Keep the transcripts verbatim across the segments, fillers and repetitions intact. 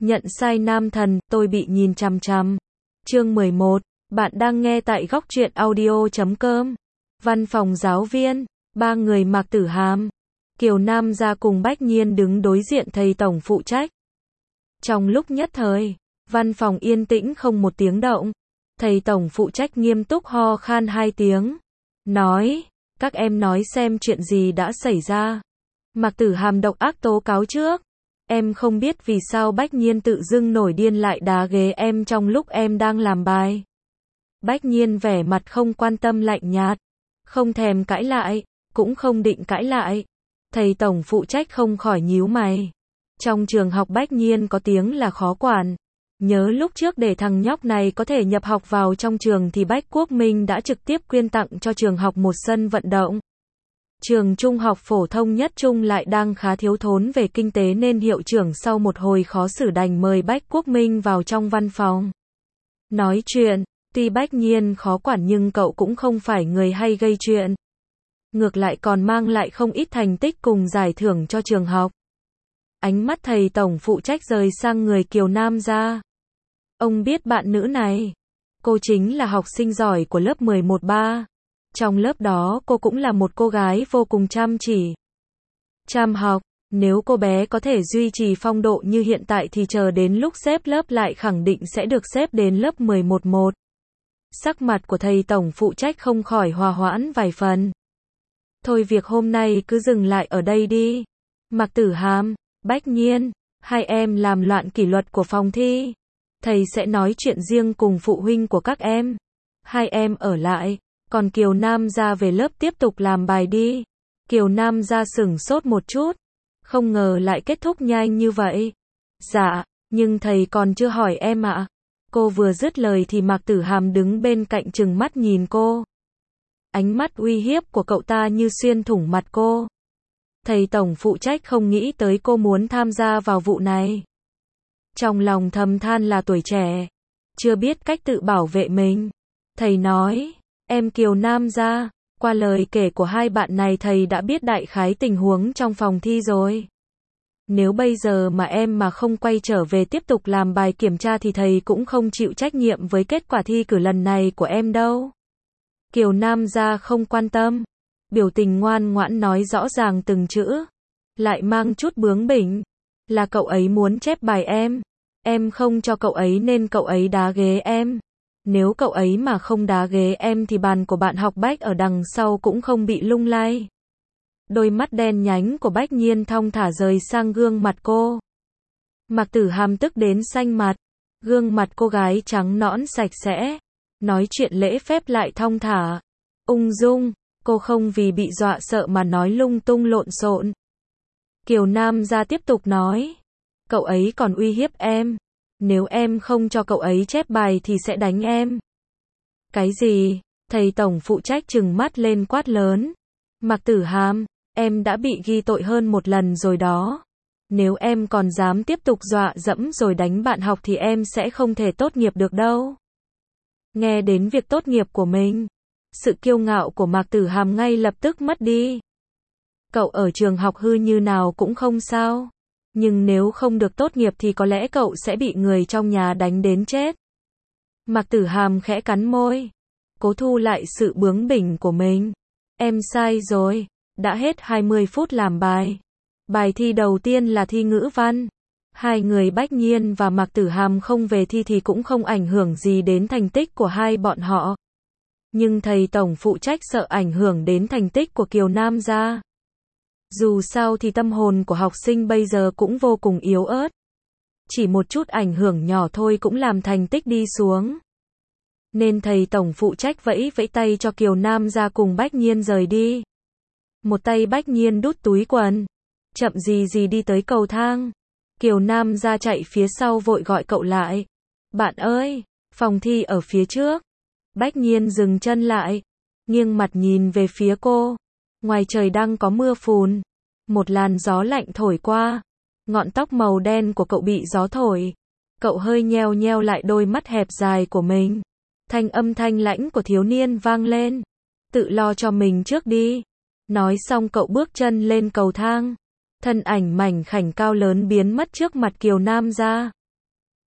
Nhận sai nam thần, tôi bị nhìn chằm chằm. Chương mười một. Bạn đang nghe tại góc truyện audio chấm com. Văn phòng giáo viên, ba người Mạc Tử Hàm, Kiều Nam Gia cùng Bách Nhiên đứng đối diện thầy tổng phụ trách. Trong lúc nhất thời, văn phòng yên tĩnh không một tiếng động. Thầy tổng phụ trách nghiêm túc ho khan hai tiếng. Nói, các em nói xem chuyện gì đã xảy ra. Mạc Tử Hàm độc ác tố cáo trước. Em không biết vì sao Bách Nhiên tự dưng nổi điên lại đá ghế em trong lúc em đang làm bài. Bách Nhiên vẻ mặt không quan tâm lạnh nhạt. Không thèm cãi lại, cũng không định cãi lại. Thầy tổng phụ trách không khỏi nhíu mày. Trong trường học Bách Nhiên có tiếng là khó quản. Nhớ lúc trước để thằng nhóc này có thể nhập học vào trong trường thì Bách Quốc Minh đã trực tiếp quyên tặng cho trường học một sân vận động. Trường trung học phổ thông nhất trung lại đang khá thiếu thốn về kinh tế nên hiệu trưởng sau một hồi khó xử đành mời Bách Quốc Minh vào trong văn phòng. Nói chuyện, tuy Bách Nhiên khó quản nhưng cậu cũng không phải người hay gây chuyện. Ngược lại còn mang lại không ít thành tích cùng giải thưởng cho trường học. Ánh mắt thầy tổng phụ trách rời sang người Kiều Nam Gia. Ông biết bạn nữ này. Cô chính là học sinh giỏi của lớp mười một ba. Trong lớp đó cô cũng là một cô gái vô cùng chăm chỉ. Chăm học, nếu cô bé có thể duy trì phong độ như hiện tại thì chờ đến lúc xếp lớp lại khẳng định sẽ được xếp đến lớp mười một một. Sắc mặt của thầy tổng phụ trách không khỏi hòa hoãn vài phần. Thôi việc hôm nay cứ dừng lại ở đây đi. Mạc Tử Hàm, Bách Nhiên, hai em làm loạn kỷ luật của phòng thi. Thầy sẽ nói chuyện riêng cùng phụ huynh của các em. Hai em ở lại, còn Kiều Nam Gia về lớp tiếp tục làm bài đi. Kiều Nam Gia sửng sốt một chút. Không ngờ lại kết thúc nhanh như vậy. Dạ, nhưng thầy còn chưa hỏi em ạ. Cô vừa dứt lời thì Mạc Tử Hàm đứng bên cạnh trừng mắt nhìn cô. Ánh mắt uy hiếp của cậu ta như xuyên thủng mặt cô. Thầy tổng phụ trách không nghĩ tới cô muốn tham gia vào vụ này. Trong lòng thầm than là tuổi trẻ, chưa biết cách tự bảo vệ mình. Thầy nói, em Kiều Nam Gia, qua lời kể của hai bạn này thầy đã biết đại khái tình huống trong phòng thi rồi. Nếu bây giờ mà em mà không quay trở về tiếp tục làm bài kiểm tra thì thầy cũng không chịu trách nhiệm với kết quả thi cử lần này của em đâu. Kiều Nam Gia không quan tâm, biểu tình ngoan ngoãn nói rõ ràng từng chữ, lại mang chút bướng bỉnh. Là cậu ấy muốn chép bài em, em không cho cậu ấy nên cậu ấy đá ghế em. Nếu cậu ấy mà không đá ghế em thì bàn của bạn học Bách ở đằng sau cũng không bị lung lay. Đôi mắt đen nhánh của Bách Nhiên thong thả rời sang gương mặt cô. Mạc Tử Hàm tức đến xanh mặt, gương mặt cô gái trắng nõn sạch sẽ, nói chuyện lễ phép lại thong thả, ung dung, cô không vì bị dọa sợ mà nói lung tung lộn xộn. Kiều Nam Gia tiếp tục nói, cậu ấy còn uy hiếp em, nếu em không cho cậu ấy chép bài thì sẽ đánh em. Cái gì? Thầy tổng phụ trách trừng mắt lên quát lớn. Mạc Tử Hàm, em đã bị ghi tội hơn một lần rồi đó. Nếu em còn dám tiếp tục dọa dẫm rồi đánh bạn học thì em sẽ không thể tốt nghiệp được đâu. Nghe đến việc tốt nghiệp của mình, sự kiêu ngạo của Mạc Tử Hàm ngay lập tức mất đi. Cậu ở trường học hư như nào cũng không sao. Nhưng nếu không được tốt nghiệp thì có lẽ cậu sẽ bị người trong nhà đánh đến chết. Mạc Tử Hàm khẽ cắn môi, cố thu lại sự bướng bỉnh của mình. Em sai rồi, đã hết hai mươi phút làm bài. Bài thi đầu tiên là thi ngữ văn. Hai người Bách Nhiên và Mạc Tử Hàm không về thi thì cũng không ảnh hưởng gì đến thành tích của hai bọn họ. Nhưng thầy tổng phụ trách sợ ảnh hưởng đến thành tích của Kiều Nam Gia. Dù sao thì tâm hồn của học sinh bây giờ cũng vô cùng yếu ớt. Chỉ một chút ảnh hưởng nhỏ thôi cũng làm thành tích đi xuống. Nên thầy tổng phụ trách vẫy vẫy tay cho Kiều Nam Gia cùng Bách Nhiên rời đi. Một tay Bách Nhiên đút túi quần, chậm gì gì đi tới cầu thang. Kiều Nam Gia chạy phía sau vội gọi cậu lại. Bạn ơi, phòng thi ở phía trước. Bách Nhiên dừng chân lại, nghiêng mặt nhìn về phía cô. Ngoài trời đang có mưa phùn, một làn gió lạnh thổi qua, ngọn tóc màu đen của cậu bị gió thổi. Cậu hơi nheo nheo lại đôi mắt hẹp dài của mình. Thanh âm thanh lãnh của thiếu niên vang lên. Tự lo cho mình trước đi. Nói xong cậu bước chân lên cầu thang. Thân ảnh mảnh khảnh cao lớn biến mất trước mặt Kiều Nam Gia.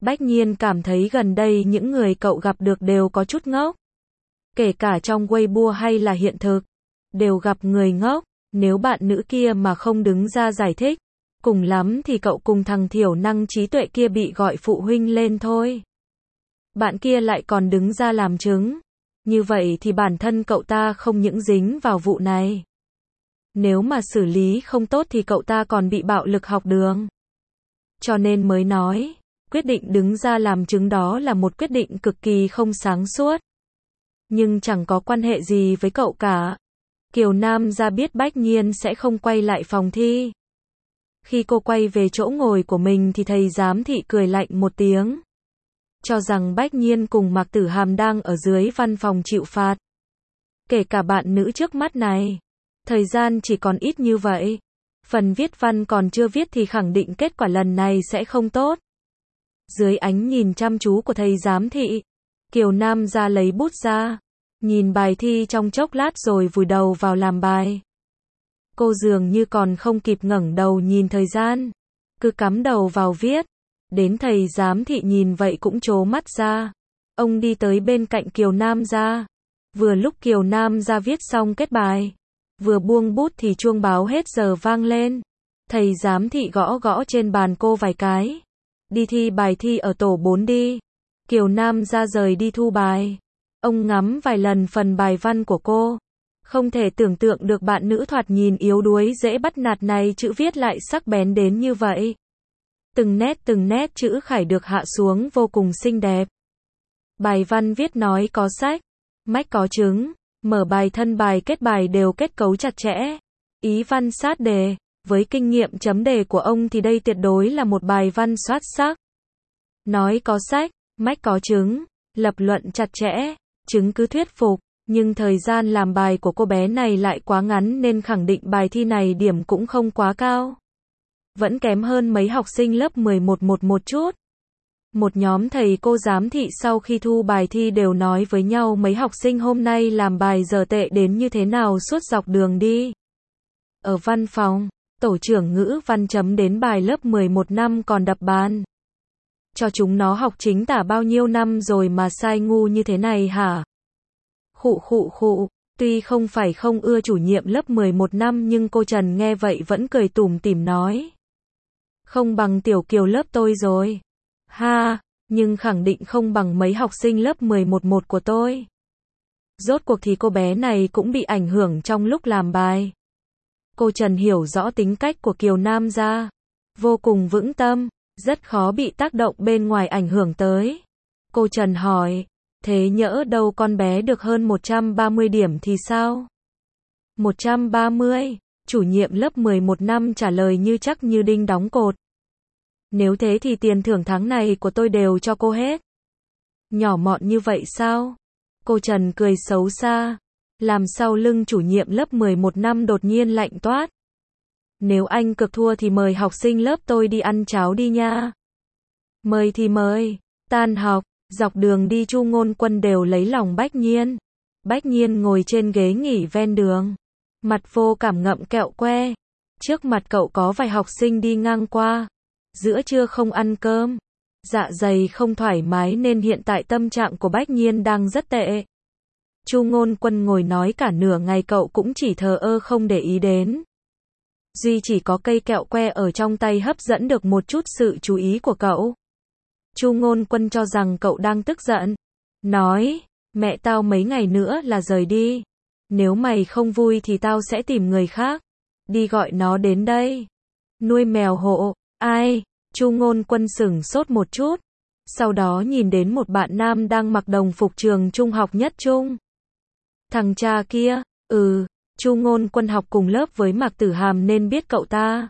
Bách Nhiên cảm thấy gần đây những người cậu gặp được đều có chút ngốc. Kể cả trong Weibo hay là hiện thực, đều gặp người ngốc. Nếu bạn nữ kia mà không đứng ra giải thích, cùng lắm thì cậu cùng thằng thiểu năng trí tuệ kia bị gọi phụ huynh lên thôi. Bạn kia lại còn đứng ra làm chứng. Như vậy thì bản thân cậu ta không những dính vào vụ này. Nếu mà xử lý không tốt thì cậu ta còn bị bạo lực học đường. Cho nên mới nói, quyết định đứng ra làm chứng đó là một quyết định cực kỳ không sáng suốt. Nhưng chẳng có quan hệ gì với cậu cả. Kiều Nam ra biết Bách Nhiên sẽ không quay lại phòng thi. Khi cô quay về chỗ ngồi của mình thì thầy giám thị cười lạnh một tiếng. Cho rằng Bách Nhiên cùng Mạc Tử Hàm đang ở dưới văn phòng chịu phạt. Kể cả bạn nữ trước mắt này. Thời gian chỉ còn ít như vậy. Phần viết văn còn chưa viết thì khẳng định kết quả lần này sẽ không tốt. Dưới ánh nhìn chăm chú của thầy giám thị, Kiều Nam ra lấy bút ra. Nhìn bài thi trong chốc lát rồi vùi đầu vào làm bài. Cô dường như còn không kịp ngẩng đầu nhìn thời gian. Cứ cắm đầu vào viết. Đến thầy giám thị nhìn vậy cũng trố mắt ra. Ông đi tới bên cạnh Kiều Nam ra. Vừa lúc Kiều Nam ra viết xong kết bài. Vừa buông bút thì chuông báo hết giờ vang lên. Thầy giám thị gõ gõ trên bàn cô vài cái. Đi thi bài thi ở tổ bốn đi. Kiều Nam ra rời đi thu bài. Ông ngắm vài lần phần bài văn của cô. Không thể tưởng tượng được bạn nữ thoạt nhìn yếu đuối dễ bắt nạt này chữ viết lại sắc bén đến như vậy. Từng nét từng nét chữ khải được hạ xuống vô cùng xinh đẹp. Bài văn viết nói có sách, mách có chứng, mở bài thân bài kết bài đều kết cấu chặt chẽ. Ý văn sát đề, với kinh nghiệm chấm đề của ông thì đây tuyệt đối là một bài văn xuất sắc. Nói có sách, mách có chứng, lập luận chặt chẽ, chứng cứ thuyết phục, nhưng thời gian làm bài của cô bé này lại quá ngắn nên khẳng định bài thi này điểm cũng không quá cao. Vẫn kém hơn mấy học sinh lớp mười một một một chút. Một nhóm thầy cô giám thị sau khi thu bài thi đều nói với nhau mấy học sinh hôm nay làm bài giờ tệ đến như thế nào suốt dọc đường đi. Ở văn phòng, tổ trưởng ngữ văn chấm đến bài lớp mười một năm còn đập bàn. Cho chúng nó học chính tả bao nhiêu năm rồi mà sai ngu như thế này hả? Khụ khụ khụ, tuy không phải không ưa chủ nhiệm lớp mười một năm nhưng cô Trần nghe vậy vẫn cười tủm tỉm nói. Không bằng tiểu Kiều lớp tôi rồi. Ha, nhưng khẳng định không bằng mấy học sinh lớp mười một một của tôi. Rốt cuộc thì cô bé này cũng bị ảnh hưởng trong lúc làm bài. Cô Trần hiểu rõ tính cách của Kiều Nam ra. Vô cùng vững tâm, rất khó bị tác động bên ngoài ảnh hưởng tới. Cô Trần hỏi, thế nhỡ đâu con bé được hơn một trăm ba mươi điểm thì sao? một trăm ba mươi, chủ nhiệm lớp mười một năm trả lời như chắc như đinh đóng cột. Nếu thế thì tiền thưởng tháng này của tôi đều cho cô hết. Nhỏ mọn như vậy sao? Cô Trần cười xấu xa. Làm sau lưng chủ nhiệm lớp mười một năm đột nhiên lạnh toát. Nếu anh cực thua thì mời học sinh lớp tôi đi ăn cháo đi nha. Mời thì mời. Tan học, dọc đường đi Chu Ngôn Quân đều lấy lòng Bách Nhiên. Bách Nhiên ngồi trên ghế nghỉ ven đường. Mặt vô cảm ngậm kẹo que. Trước mặt cậu có vài học sinh đi ngang qua. Giữa trưa không ăn cơm. Dạ dày không thoải mái nên hiện tại tâm trạng của Bách Nhiên đang rất tệ. Chu Ngôn Quân ngồi nói cả nửa ngày cậu cũng chỉ thờ ơ không để ý đến. Duy chỉ có cây kẹo que ở trong tay hấp dẫn được một chút sự chú ý của cậu. Chu Ngôn Quân cho rằng cậu đang tức giận. Nói, mẹ tao mấy ngày nữa là rời đi. Nếu mày không vui thì tao sẽ tìm người khác. Đi gọi nó đến đây. Nuôi mèo hộ, ai? Chu Ngôn Quân sửng sốt một chút. Sau đó nhìn đến một bạn nam đang mặc đồng phục trường trung học nhất trung. Thằng cha kia, ừ, Chu Ngôn Quân học cùng lớp với Mạc Tử Hàm nên biết cậu ta.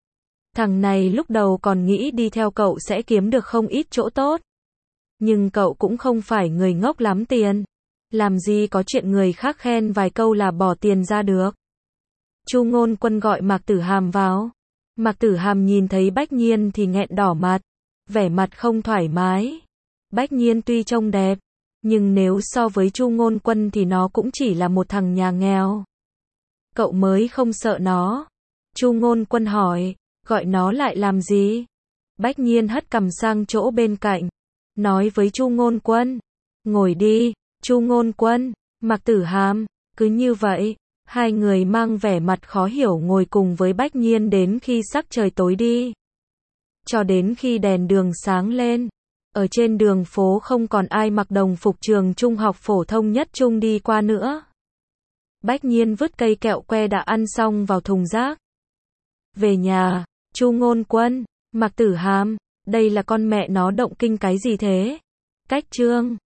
Thằng này lúc đầu còn nghĩ đi theo cậu sẽ kiếm được không ít chỗ tốt. Nhưng cậu cũng không phải người ngốc lắm tiền. Làm gì có chuyện người khác khen vài câu là bỏ tiền ra được. Chu Ngôn Quân gọi Mạc Tử Hàm vào. Mạc Tử Hàm nhìn thấy Bách Nhiên thì nghẹn đỏ mặt. Vẻ mặt không thoải mái. Bách Nhiên tuy trông đẹp. Nhưng nếu so với Chu Ngôn Quân thì nó cũng chỉ là một thằng nhà nghèo. Cậu mới không sợ nó. Chu Ngôn Quân hỏi, gọi nó lại làm gì? Bách Nhiên hất cằm sang chỗ bên cạnh, nói với Chu Ngôn Quân, ngồi đi. Chu Ngôn Quân, Mạc Tử Hàm, cứ như vậy, hai người mang vẻ mặt khó hiểu ngồi cùng với Bách Nhiên đến khi sắc trời tối đi. Cho đến khi đèn đường sáng lên, ở trên đường phố không còn ai mặc đồng phục trường trung học phổ thông nhất trung đi qua nữa. Bách Nhiên vứt cây kẹo que đã ăn xong vào thùng rác. Về nhà, Chu Ngôn Quân, Mạc Tử Hàm, đây là con mẹ nó động kinh cái gì thế? Cách chương